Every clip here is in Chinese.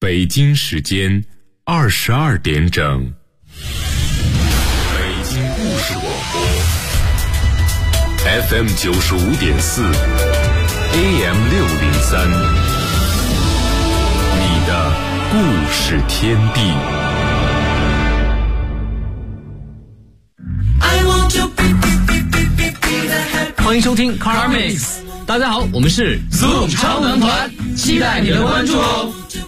北京时间22点整。北京故事广播 FM 95.4 AM 603，你的故事天地。 欢迎收听 Car Mix， 大家好，我们是 Zoom 超能团，期待你的关注哦。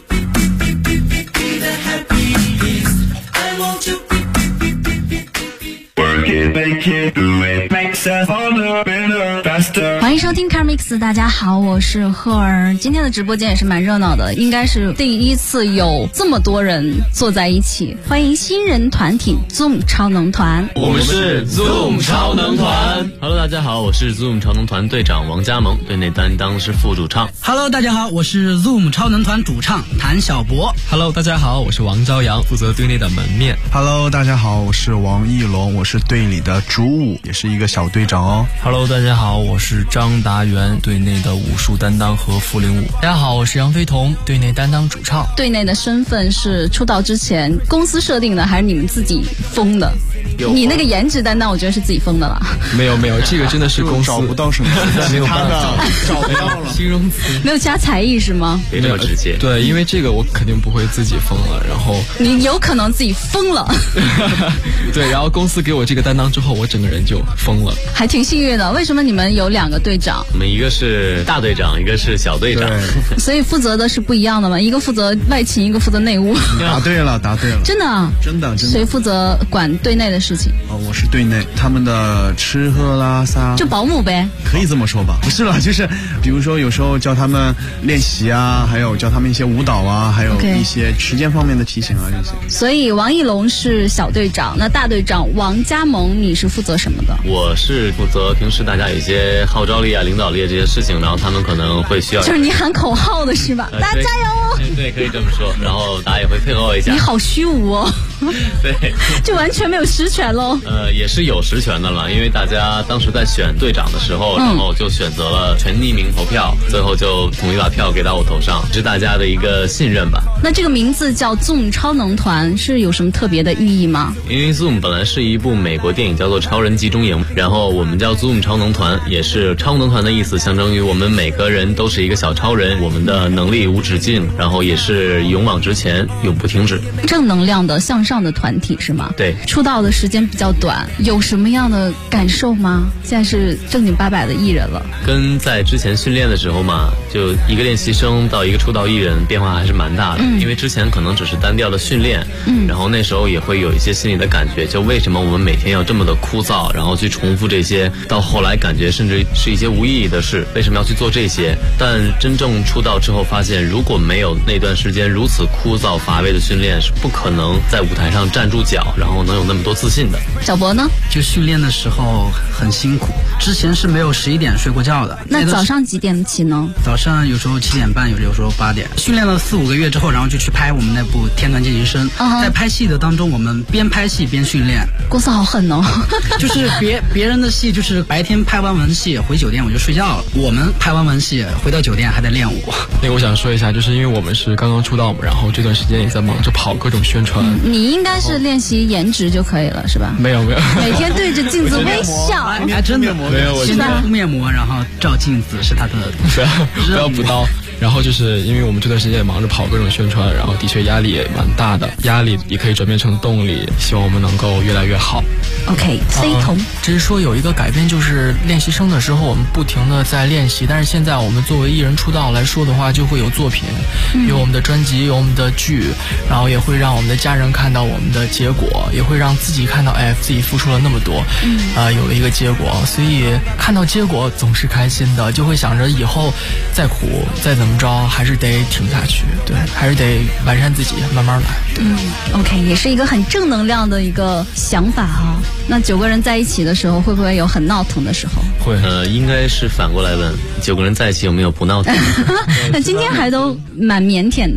欢迎收听 Car Mix， 大家好，我是赫儿。今天的直播间也是蛮热闹的，应该是第一次有这么多人坐在一起。欢迎新人团体 Zoom 超能团， 我们是 Zoom 超能团。Hello， 大家好，我是 Zoom 超能团队长王嘉萌，队内担当是副主唱。 Hello， 大家好，我是 Zoom 超能团主唱谭小博。 Hello， 大家好，我是王朝阳，负责队内的门面。 Hello， 大家好，我是王艺龙，我是队里的主舞，也是一个小队长哦。 Hello， 大家好，我是张达元，队内的武术担当和副领舞。 大家好，我是杨飞彤，队内担当主唱。 队内的身份是出道之前公司设定的，还是你们自己封的？你那个颜值担当，我觉得是自己封的了。 没有，这个真的是公司找不到什么其他的，找不到了。 形容词没有加才艺是吗？ 别这么直接。 对，因为这个我肯定不会自己封了，然后你有可能自己疯了。 对，然后公司给我这个担当之后，我整个人就疯了。 还挺幸运的。为什么你们有两个队长？ 我们一个是大队长，一个是小队长， 所以负责的是不一样的嘛？一个负责外勤，一个负责内务。 答对了。 真的啊？ 真的。 谁负责管队内的事情？ 我是队内，他们的吃喝拉撒就保姆呗， 可以这么说吧？不是了，就是比如说有时候教他们练习啊，还有教他们一些舞蹈啊，还有一些时间方面的提醒啊这些。 所以王艺龙是小队长，那大队长王嘉萌你是负责什么的？ 我是负责平时大家有一些号召力啊、领导力这些事情，然后他们可能会需要， 就是你喊口号的是吧？大家加油哦！ 对，可以这么说，然后大家也会配合我一下。 你好虚无哦。 对， 就完全没有实权喽。 也是有实权的了，因为大家当时在选队长的时候，然后就选择了全匿名投票，最后就统一把票给到我头上，是大家的一个信任吧。 那这个名字叫 Zoom 超能团是有什么特别的寓意吗？ 因为 Zoom 本来是一部美国电影叫做超人集中营，然后我们叫 Zoom 超能团，也是超能团的意思，象征于我们每个人都是一个小超人，我们的能力无止境，然后也是勇往直前，永不停止。 正能量的向上的团体是吗？ 对。 出道的时间比较短，有什么样的感受吗？现在是正经八百的艺人了， 跟在之前训练的时候嘛，就一个练习生到一个出道艺人，变化还是蛮大的。因为之前可能只是单调的训练，然后那时候也会有一些心理的感觉，就为什么我们每天要这么的枯燥，然后去重复这些，到后来感觉甚至是一些无意义的事，为什么要去做这些？但真正出道之后发现，如果没有那段时间如此枯燥乏味的训练，是不可能在舞台上站住脚，然后能有那么多自信的。 小博呢？ 就训练的时候很辛苦，之前是没有11点睡过觉的。 那早上几点起呢？ 早上有时候7点半，有时候8点。训练了4-5个月之后，然后就去拍我们那部《天团见习生》。在拍戏的当中，我们边拍戏边训练。 公司好狠哦！ 就是别人的戏，就是白天拍完文戏回酒店我就睡觉了，我们拍完文戏回到酒店还得练舞。 那个我想说一下，就是因为我们是刚刚出道嘛，然后这段时间也在忙着跑各种宣传。 你应该是练习颜值就可以了，是吧？ 没有， 每天对着镜子微笑。 还真的没有，我现在敷面膜，然后照镜子是他的不要补刀。然后就是因为我们这段时间也忙着跑各种宣传，然后的确压力也蛮大的，压力也可以转变成动力，希望我们能够越来越好。 OK， 非同。 只是说有一个改变，就是练习生的时候我们不停的在练习，但是现在我们作为艺人出道来说的话，就会有作品，有我们的专辑，有我们的剧，然后也会让我们的家人看到我们的结果，也会让自己看到自己付出了那么多，有了一个结果，所以看到结果总是开心的，就会想着以后再苦再怎么着还是得挺下去，对，还是得完善自己，慢慢来。 OK， 也是一个很正能量的一个想法哈。那9个人在一起的时候，会不会有很闹腾的时候？ 会， 应该是反过来问，9个人在一起有没有不闹腾？ 那今天还都蛮腼腆的。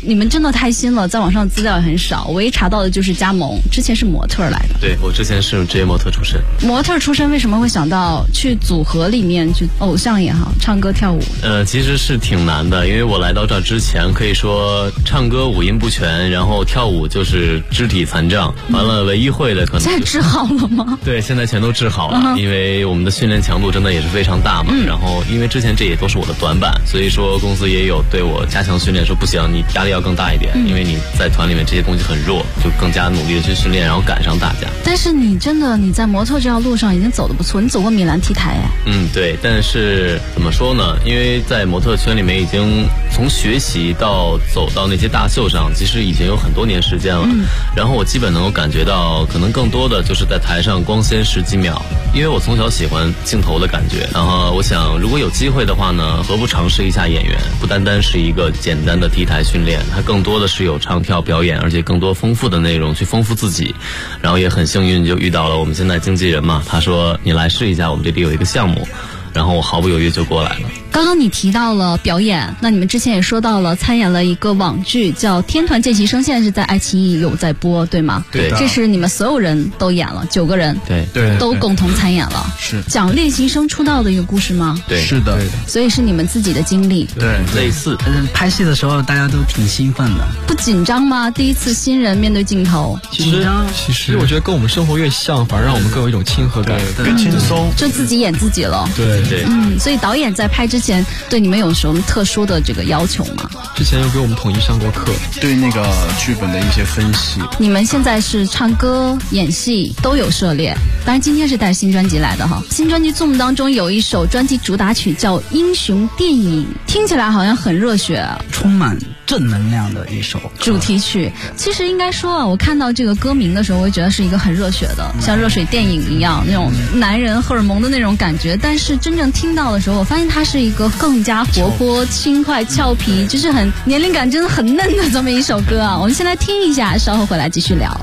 你们真的太新了，在网上资料也很少，唯一查到的就是加盟，之前是模特来的。 对，我之前是职业模特出身。 模特出身为什么会想到去组合里面去偶像也好，唱歌跳舞？ 其实是挺难的，因为我来到这儿之前，可以说唱歌五音不全，然后跳舞就是肢体残障，完了唯一会的可能现在治好了吗？ 对，现在全都治好了，因为我们的训练强度真的也是非常大嘛。然后因为之前这也都是我的短板，所以说公司也有对我加强训练，说不行，你压力要更大一点，因为你在团里面这些东西很弱，就更加努力的去训练，然后赶上大家。 但是你真的你在模特这条路上已经走得不错，你走过米兰 T 台哎。 对，但是怎么说呢？因为在模特圈里面已经从学习到走到那些大秀上，其实已经有很多年时间了。然后我基本能够感觉到，可能更多的就是在台上光鲜10几秒，因为我从小喜欢镜头的感觉。然后我想，如果有机会的话呢，何不尝试一下演员？不单单是一个简单的 T 台训练，它更多的是有唱跳表演，而且更多丰富的内容去丰富自己。然后也很幸运就遇到了我们现在经纪人嘛，他说你来试一下，我们这里有一个项目。然后我毫不犹豫就过来了。 刚刚你提到了表演，那你们之前也说到了参演了一个网剧叫《天团见习生》，现在是在爱奇艺有在播，对吗？ 对， 这是你们所有人都演了，9个人， 对， 都共同参演了。 是讲练习生出道的一个故事吗？ 对， 是的， 所以是你们自己的经历。 对， 类似。 拍戏的时候大家都挺兴奋的， 不紧张吗？第一次新人面对镜头， 紧张。 其实我觉得跟我们生活越像，反而让我们更有一种亲和感， 更轻松， 就自己演自己了。 对。 所以导演在拍之前对你们有什么特殊的这个要求吗？ 之前有给我们统一上过课， 对那个剧本的一些分析。 你们现在是唱歌、演戏都有涉猎，当然今天是带新专辑来的哈。新专辑 Zoom 当中有一首专辑主打曲叫《英雄电影》，听起来好像很热血， 充满正能量的一首主题曲。其实应该说啊，我看到这个歌名的时候，我会觉得是一个很热血的，像热水电影一样那种男人荷尔蒙的那种感觉。但是真正听到的时候，我发现它是一个更加活泼、轻快、俏皮，就是很年龄感真的很嫩的这么一首歌啊。我们先来听一下，稍后回来继续聊。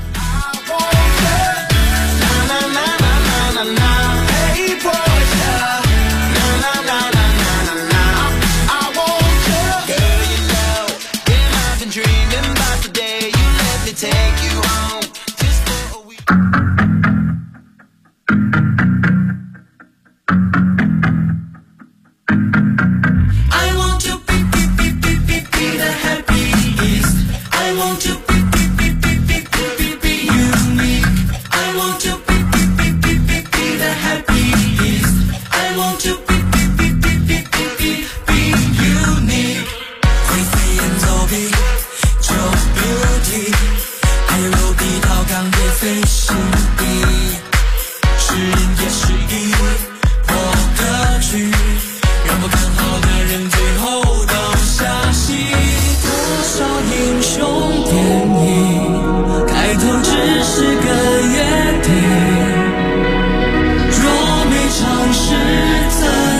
是怎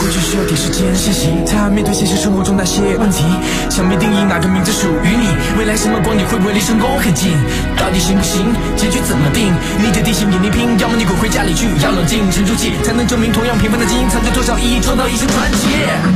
只需要点时间现行，他面对现实生活中那些问题，想没定义哪个名字属于你，未来什么光你会不会离成功很近，到底行不行，结局怎么定，你的底线眼力拼，要么你滚回家里去，要冷静沉住气，才能证明同样平凡的基因藏着多少意义，创造一生传奇。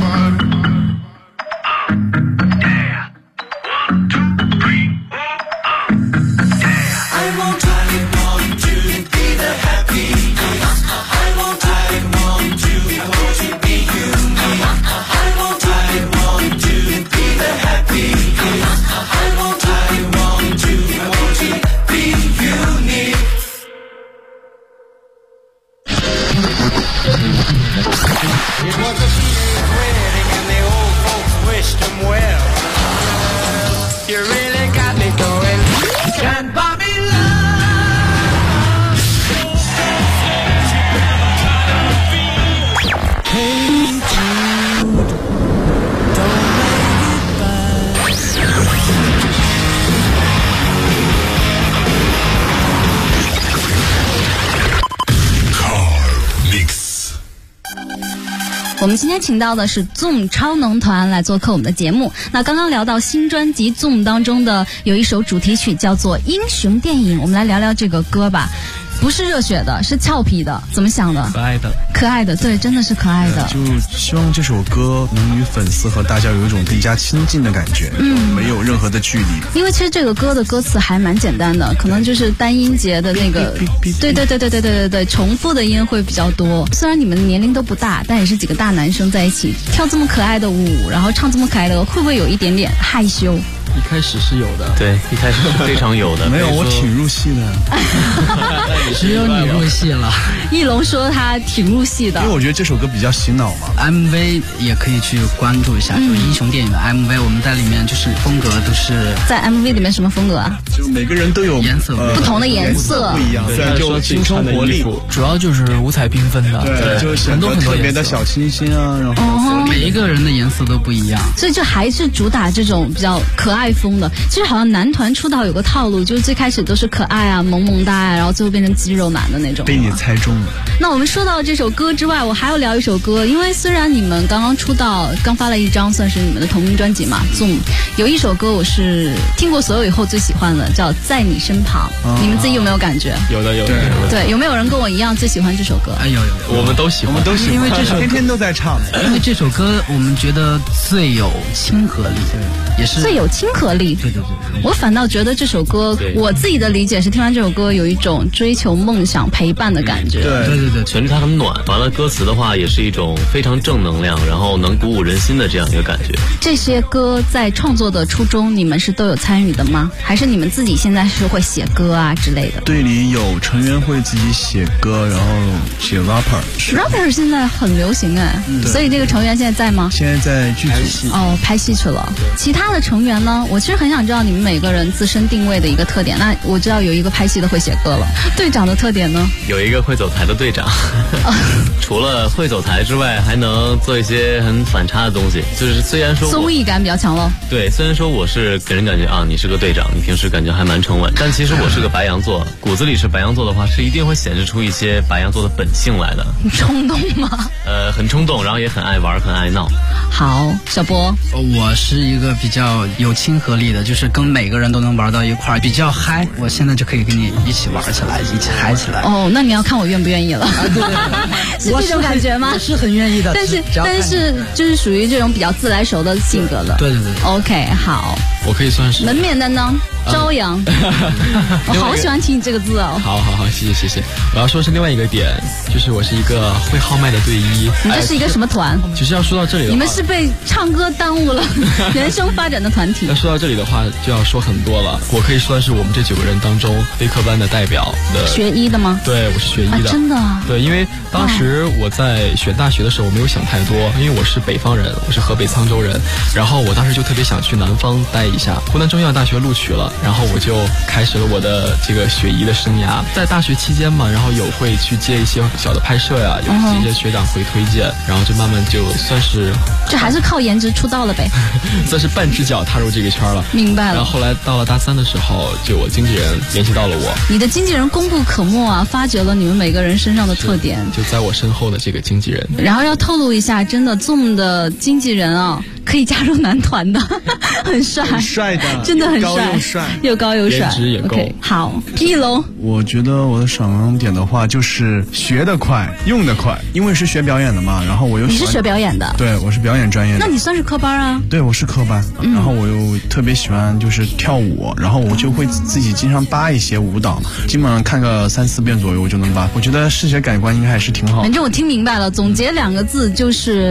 我们今天请到的是 Zoom 超能团来做客我们的节目。那刚刚聊到新专辑 Zoom 当中的有一首主题曲叫做《英雄电影》，我们来聊聊这个歌吧。不是热血的，是俏皮的，怎么想的？ 可爱的， 可爱的，对，真的是可爱的。 就希望这首歌能与粉丝和大家有一种更加亲近的感觉，没有任何的距离。 因为其实这个歌的歌词还蛮简单的，可能就是单音节的那个，对，重复的音会比较多。虽然你们年龄都不大，但也是几个大男生在一起跳这么可爱的舞，然后唱这么可爱的歌，会不会有一点点害羞？ 一开始是有的， 对，一开始是非常有的。 没有，我挺入戏的。 只有你入戏了。 翼龙说他挺入戏的， 因为我觉得这首歌比较洗脑嘛。 MV 也可以去关注一下，就是英雄电影的 MV，我们在里面就是风格都是在 MV 里面什么风格啊？ 就每个人都有颜色不同的颜色不一样，对，就青春活力， 主要就是五彩缤纷的， 对，就显得特别的小清新啊，然后每一个人的颜色都不一样， 所以就还是主打这种比较可爱风的。其实好像男团出道有个套路，就是最开始都是可爱啊、萌萌哒啊，然后最后变成肌肉男的那种。 被你猜中了。 那我们说到这首歌之外，我还要聊一首歌，因为虽然你们刚刚出道，刚发了一张算是你们的同名专辑嘛 ，Zoom 有一首歌我是听过所有以后最喜欢的，叫《在你身旁》，你们自己有没有感觉？ 有的。 对，有没有人跟我一样最喜欢这首歌？ 有， 我们都喜欢， 因为这首天天都在唱， 因为这首歌我们觉得最有亲和力，也是最有亲和力。 对。 我反倒觉得这首歌，我自己的理解是，听完这首歌有一种追求梦想、陪伴的感觉。 对， 旋律它很暖，完了歌词的话也是一种非常正能量，然后能鼓舞人心的这样一个感觉。 这些歌在创作的初衷，你们是都有参与的吗？还是你们自己现在是会写歌啊之类的？ 队里有成员会自己写歌，然后写 rapper 现在很流行哎，所以这个成员现在在吗？ 现在在剧组拍戏去了。其他的成员呢？我其实很想知道你们每个人自身定位的一个特点。那我知道有一个拍戏的会写歌了，队长的特点呢？ 有一个会走台的队长，除了会走台之外，还能做一些很反差的东西。就是虽然说综艺感比较强了。 对，虽然说我是给人感觉你是个队长，你平时感觉还蛮沉稳，但其实我是个白羊座，骨子里是白羊座的话，是一定会显示出一些白羊座的本性来的。 你冲动吗？ 很冲动，然后也很爱玩，很爱闹。 好，小波， 我是一个比较有亲和力的，就是跟每个人都能玩到一块儿，比较嗨。我现在就可以跟你一起玩起来，一起嗨起来。 那你要看我愿不愿意了。是这种感觉吗？ 我是很愿意的， 但是就是属于这种比较自来熟的性格的。 对。 OK， 好。 我可以算是门面担当，朝阳。我好喜欢听你这个字哦。 好，谢谢。我要说是另外一个点，就是我是一个会号脉的队医。 你这是一个什么团？ 其实要说到这里的话， 你们是被唱歌耽误了人生发展的团体。 那说到这里的话，就要说很多了。我可以算是我们这9个人当中非科班的代表的。 学医的吗？ 对，我是学医的。 真的？ 对，因为当时我在选大学的时候，我没有想太多，因为我是北方人，我是河北沧州人，然后我当时就特别想去南方待一一下，湖南中医药大学录取了，然后我就开始了我的这个学医的生涯。在大学期间嘛，然后有会去接一些小的拍摄呀，有一些学长会推荐，然后就慢慢就算是这还是靠颜值出道了呗， 算是半只脚踏入这个圈了。 明白了。 然后后来到了大3的时候，就我经纪人联系到了我。 你的经纪人功不可没啊，发掘了你们每个人身上的特点。 就在我身后的这个经纪人。 然后要透露一下，真的 Zoom 的经纪人啊，可以加入男团的，很帅， 很帅的， 真的很帅， 又高又帅， 颜值也够。 Okay, 好，一楼。 我觉得我的闪点的话，就是学得快，用得快，因为是学表演的嘛，然后我又你是学表演的？对， 我是表演专业的。 那你算是科班啊？ 对，我是科班，然后我又特别喜欢就是跳舞，然后我就会自己经常扒一些舞蹈，基本上看个3-4遍左右我就能扒。我觉得视觉感官应该还是挺好的。 反正我听明白了，总结2个字就是，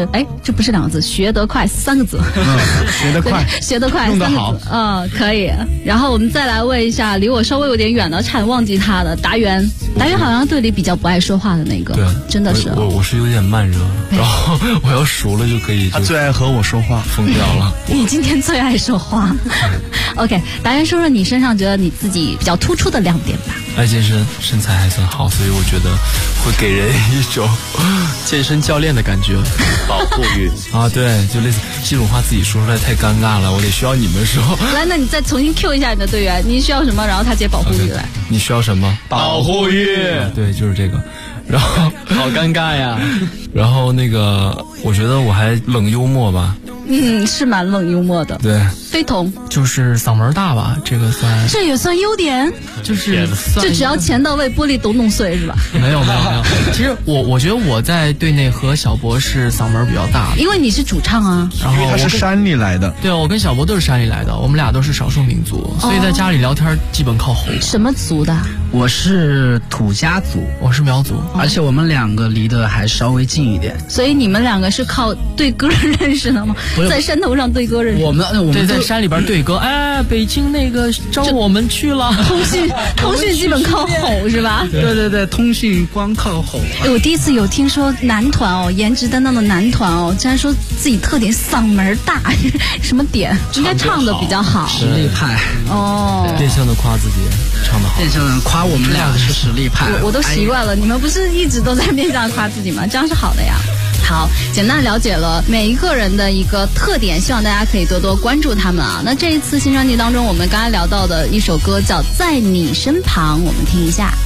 这不是2个字，学得快3个字。 学得快， 学得快， 用得好。 可以。然后我们再来问一下，离我稍微有点远的，差点忘记他的达源。达源好像队里比较不爱说话的那个， 对， 真的是。 我是有点慢热，然后我要熟了就可以。 他最爱和我说话， 疯掉了。 你今天最爱说话。OK， 达源说说你身上觉得你自己比较突出的亮点吧。 爱健身，身材还算好，所以我觉得会给人一种健身教练的感觉。 保护欲啊，对，就类似这种话自己说出来太尴尬了，我得需要你们说。 来，那你再重新 Q 一下你的队员，你需要什么，然后他接保护欲来。 Okay, 你需要什么？ 保护欲。 对，就是这个。然后好尴尬呀。 然后那个，我觉得我还冷幽默吧。 是蛮冷幽默的。 对， 非同就是嗓门大吧，这个算， 这也算优点。 就是就只要钱到位，玻璃都弄碎是吧？ 没有。其实我觉得我在队内和小博是嗓门比较大的， 因为你是主唱啊。 然后他是山里来的。 对，我跟小博都是山里来的，我们俩都是少数民族，所以在家里聊天基本靠吼。 什么族的？ 我是土家族， 我是苗族， 而且我们2个离得还稍微近一点。 所以你们2个是靠对歌认识的吗？在山头上对歌认识？ 我们对，在山里边对歌。北京那个招我们去了。 通讯基本靠吼是吧？ 对，通讯光靠吼。 我第一次有听说男团颜值担当的男团竟然说自己特点嗓门大，什么点？应该唱的比较好， 实力派。 变相的夸自己唱得好， 变相的夸我们俩是实力派。 我都习惯了，你们不是一直都在变相夸自己吗？这样是好的呀。好，简单了解了每一个人的一个特点，希望大家可以多多关注他们啊。那这一次新专辑当中，我们刚才聊到的一首歌叫《在你身旁》，我们听一下。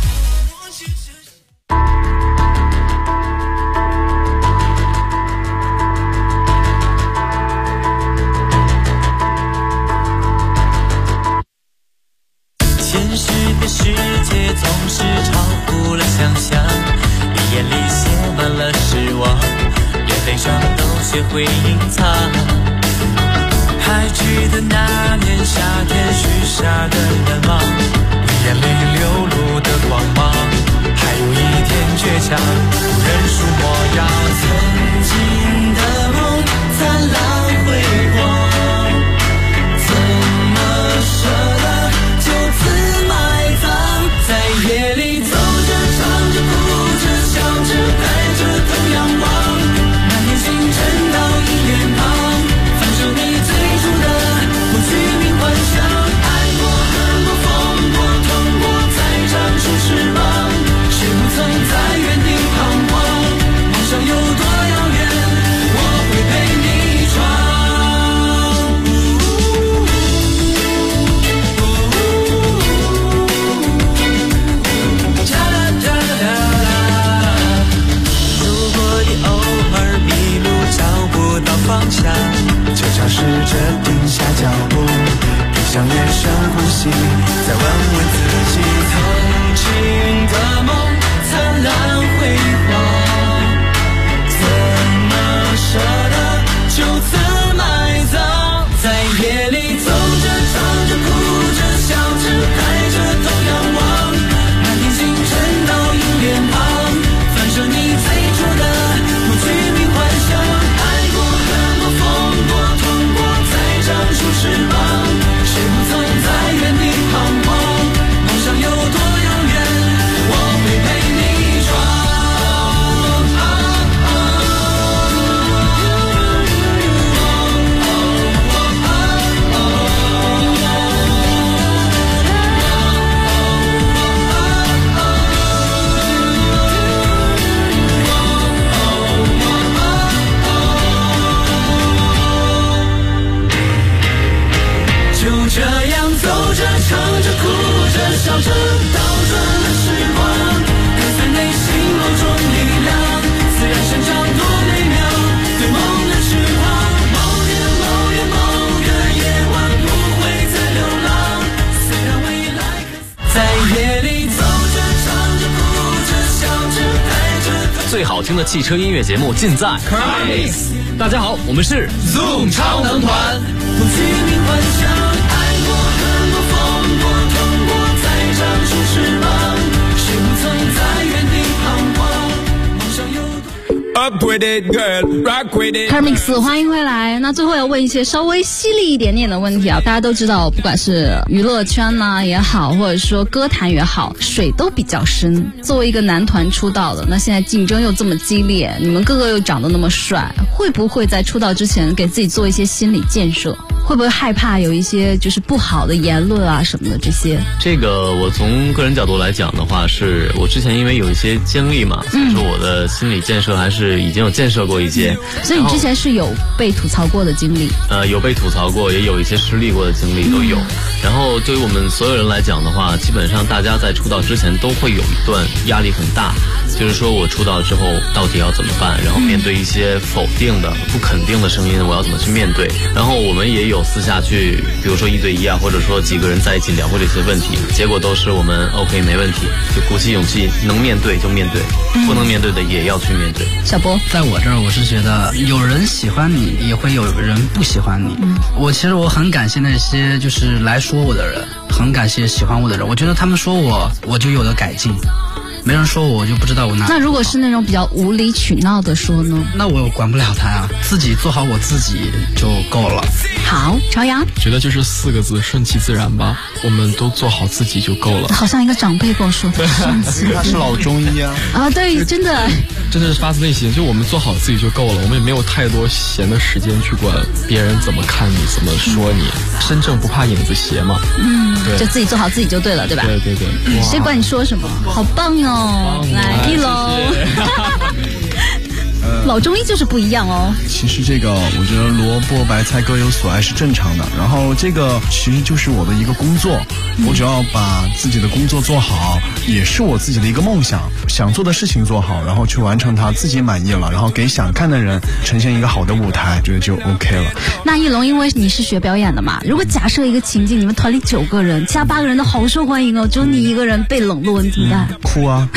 现实的世界总是超乎了想象，你眼里写满了失望，眼泪上都学会隐藏。还记得那年夏天许下的愿望，你眼里流露的光芒，还有一天倔强不认输模样。曾经的梦灿烂辉煌，怎么舍得就此埋葬？在夜里走着唱着哭着笑着抬着头仰望，那年星辰倒映脸庞，反射你最初的不具名幻想。爱过恨过疯过痛过才长出翅膀，谁不曾在原地彷徨？梦想有多遥远，我会陪你闯。方向，就尝试着停下脚步，闭上眼深呼吸，再问问自己，曾经的梦灿烂辉煌，怎么舍得就此埋葬？在夜里走着唱着哭着笑着抬着头仰望，那天星辰倒映脸庞，反射你最初的不具名幻想。长出翅膀，谁不曾在原地彷徨？梦这样走着唱着哭着笑着倒转了时光，跟随内心某种力量，自然生长多美妙，对梦的痴狂。某年某个夜晚不会再流浪，虽然未来在夜里走着唱着哭着笑着带着最好听的汽车音乐节目尽在 CarMix。大家好，我们是 Zoom 超能团，不虚名幻想，爱过恨过疯过痛过，再长出翅膀，谁不曾在原地彷徨，梦想有多 Up with it, girl, rock with it. CarMix 欢迎回来。那最后要问一些稍微犀利一点点的问题啊，大家都知道，不管是娱乐圈呢也好，或者说歌坛也好，水都比较深。作为一个男团出道的，那现在竞争又这么激烈，你们个个又长得那么帅，会不会在出道之前给自己做一些心理建设？会不会害怕有一些就是不好的言论啊什么的这些？ 这个我从个人角度来讲的话，是我之前因为有一些经历嘛，所以说我的心理建设还是已经有建设过一些。 所以你之前是有被吐槽过的经历？ 有被吐槽过，也有一些失利过的经历都有。然后对于我们所有人来讲的话，基本上大家在出道之前都会有一段压力很大，就是说我出道之后到底要怎么办，然后面对一些否定的、不肯定的声音，我要怎么去面对。然后我们也有私下去，比如说1对1啊，或者说几个人在一起聊过这些问题，结果都是我们 OK 没问题，就鼓起勇气，能面对就面对，不能面对的也要去面对。 小波， 在我这儿我是觉得有人喜欢你，也会有人不喜欢你。我其实很感谢那些就是来说我的人，很感谢喜欢我的人，我觉得他们说我就有的改进。没人说我就不知道我哪。 那如果是那种比较无理取闹的说呢？ 那我管不了他啊，自己做好我自己就够了。 好，朝阳觉得就是4个字，顺其自然吧。我们都做好自己就够了。 好像一个长辈跟我说的，顺其自然。 他是老中医啊。 啊，对，真的是发自内心，就我们做好自己就够了。我们也没有太多闲的时间去管别人怎么看你，怎么说你。身正不怕影子斜嘛。对， 就自己做好自己就对了，对吧？ 对对对。 谁管你说什么？好棒哦！来1楼。老中医就是不一样哦。 其实这个我觉得萝卜白菜各有所爱是正常的，然后这个其实就是我的一个工作，我只要把自己的工作做好，也是我自己的一个梦想，想做的事情做好，然后去完成它，自己满意了，然后给想看的人呈现一个好的舞台，觉得就 OK 了。 那一龙，因为你是学表演的嘛，如果假设一个情境，你们团里9个人，其他8个人都好受欢迎哦，只有你一个人被冷落，你怎么办？ 哭啊！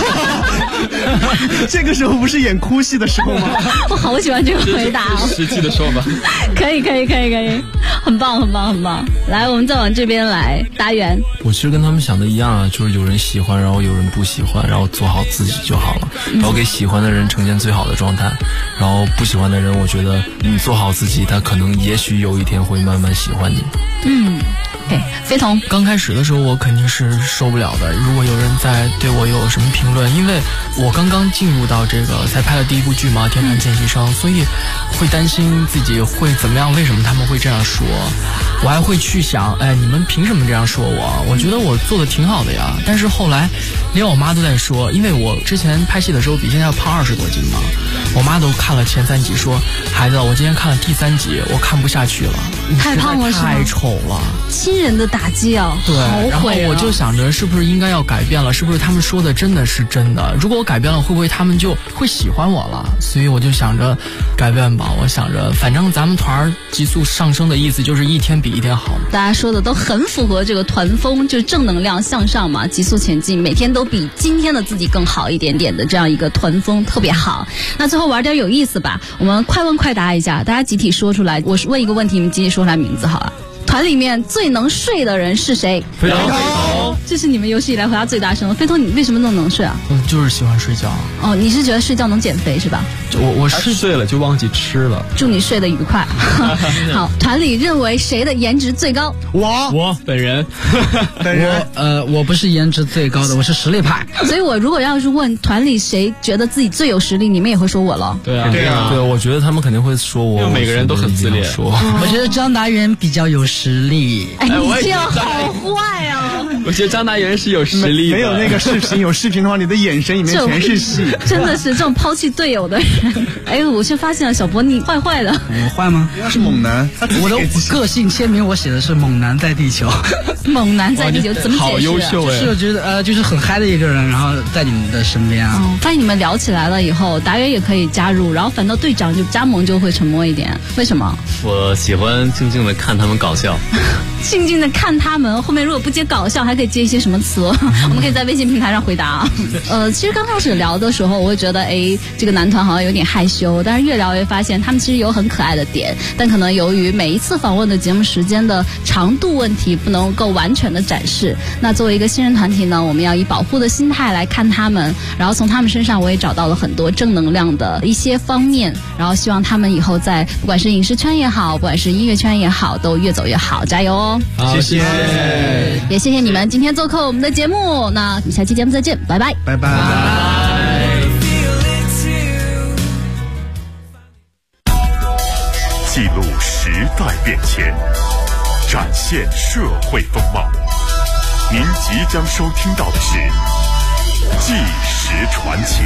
这个时候不是演哭戏的时候吗？ 我好喜欢这个回答哦。 实际的说吧。 可以，很棒。来，我们再往这边来，达元。 我其实跟他们想的一样啊，就是有人喜欢，然后有人不喜欢，然后做好自己就好了，然后给喜欢的人呈现最好的状态，然后不喜欢的人，我觉得你做好自己，他可能也许有一天会慢慢喜欢你。 对，飞彤， 刚开始的时候我肯定是受不了的，如果有人在对我有什么评论，因为我刚刚进入到这个才拍了第1部剧嘛，天团见习生，所以会担心自己会怎么样，为什么他们会这样说，我还会去想，你们凭什么这样说我？我觉得我做的挺好的呀。但是后来连我妈都在说，因为我之前拍戏的时候比现在要胖20多斤嘛，我妈都看了前3集说，孩子，我今天看了第3集，我看不下去了， 太胖了是吗？ 太丑了， 亲人的打击啊， 对， 然后我就想着是不是应该要改变了，是不是他们说的真的是真的，如果我改变了，会不会他们就会喜欢我了？所以我就想着改变吧，我想着反正咱们团急速上升的意思就是一天比一天好。 大家说的都很符合这个团风，就是正能量向上嘛，急速前进，每天都比今天的自己更好一点点的这样一个团风特别好。那最后玩点有意思吧，我们快问快答一下，大家集体说出来，我问一个问题，你们集体说出来名字好了。团里面最能睡的人是谁？ 飞彤， 这是你们有史以来回答最大声了。飞彤，你为什么那么能睡啊？ 就是喜欢睡觉。 哦，你是觉得睡觉能减肥是吧？ 我睡了就忘记吃了。 祝你睡得愉快。好，团里认为谁的颜值最高？ 我本人。 我不是颜值最高的，我是实力派。 所以我如果要是问团里谁觉得自己最有实力，你们也会说我了。 对啊， 我觉得他们肯定会说我， 每个人都很自恋。 我觉得张达元比较有实力。 你这样好坏啊！ 我觉觉得张大元是有实力的。 没有那个视频，有视频的话，你的眼神里面全是戏。 真的是这种抛弃队友的人。哎，我却发现了小博你坏坏的。 我坏吗？ 他是猛男， 我的个性签名我写的是猛男在地球。 猛男在地球怎么解释？ 好优秀哎！ 就是觉得就是很嗨的一个人，然后在你们的身边啊。 发现你们聊起来了以后，达元也可以加入，然后反倒队长就加盟就会沉默一点。为什么？ 我喜欢静静的看他们搞笑。 静静的看他们，后面如果不接搞笑，还可以接一些什么词？我们可以在微信平台上回答。其实刚开始聊的时候，我会觉得，这个男团好像有点害羞，但是越聊越发现他们其实有很可爱的点，但可能由于每一次访问的节目时间的长度问题，不能够完全的展示。那作为一个新人团体呢，我们要以保护的心态来看他们，然后从他们身上我也找到了很多正能量的一些方面，然后希望他们以后在不管是影视圈也好，不管是音乐圈也好，都越走越好，加油哦！ 好，谢谢， 也谢谢你们今天做客我们的节目。那我们下期节目再见，拜拜， 拜拜。 记录时代变迁，展现社会风貌。您即将收听到的是《纪实传奇》。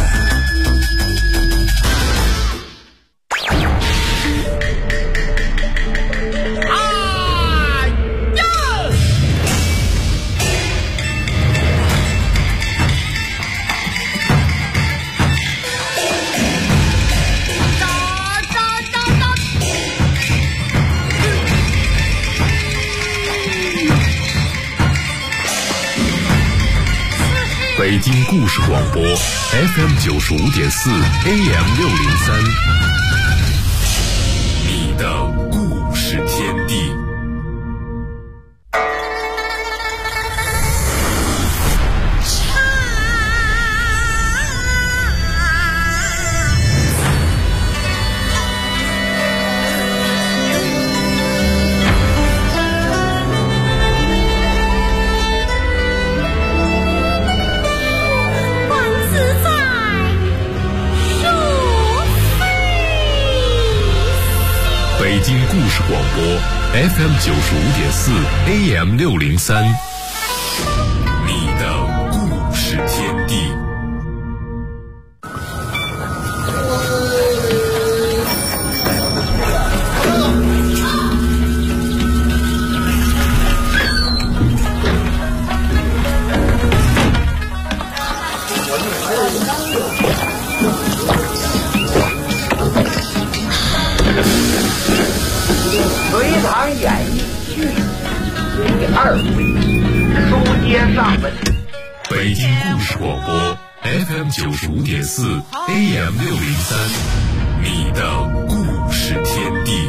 北京故事广播 FM95.4 AM603，你的故事天地。北京故事广播 FM95.4 AM603，你的故事天地。 隋唐演义序第2回，书接上文。 北京故事广播 FM95.4 AM603，你的故事天地。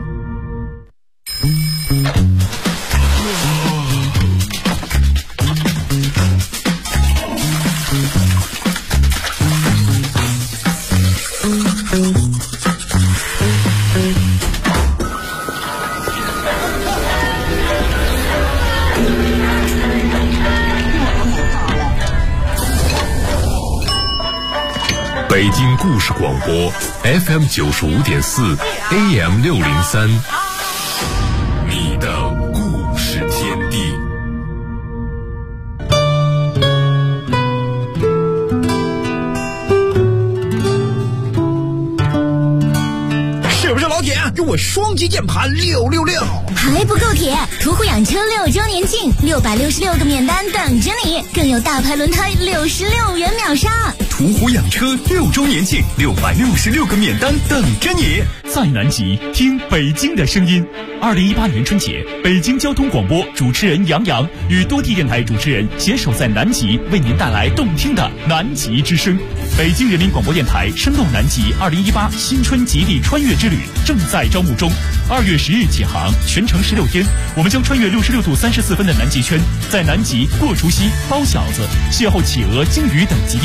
北京故事广播 FM95.4 AM603，你的故事天地。 是不是老铁？给我双击键盘666！ 还不够铁！途虎养车6周年庆，666个免单等着你，更有大牌轮胎66元秒杀。 途虎养车6周年庆，666个免单等着你。 在南极听北京的声音。2018年春节，北京交通广播主持人杨洋与多地电台主持人携手在南极，为您带来动听的南极之声。北京人民广播电台声动南极2018新春极地穿越之旅正在招募中，2月10日起航，全程16天，我们将穿越66度34分的南极圈，在南极过除夕、包饺子、邂逅企鹅、鲸鱼等极地。